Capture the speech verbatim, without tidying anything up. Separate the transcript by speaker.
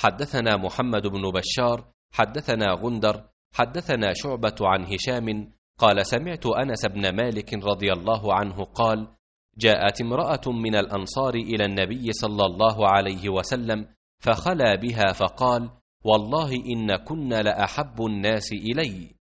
Speaker 1: حدثنا محمد بن بشار حدثنا غندر حدثنا شعبة عن هشام قال سمعت أنس بن مالك رضي الله عنه قال جاءت امرأة من الأنصار إلى النبي صلى الله عليه وسلم فخلى بها فقال والله إن كن لأحب الناس إلي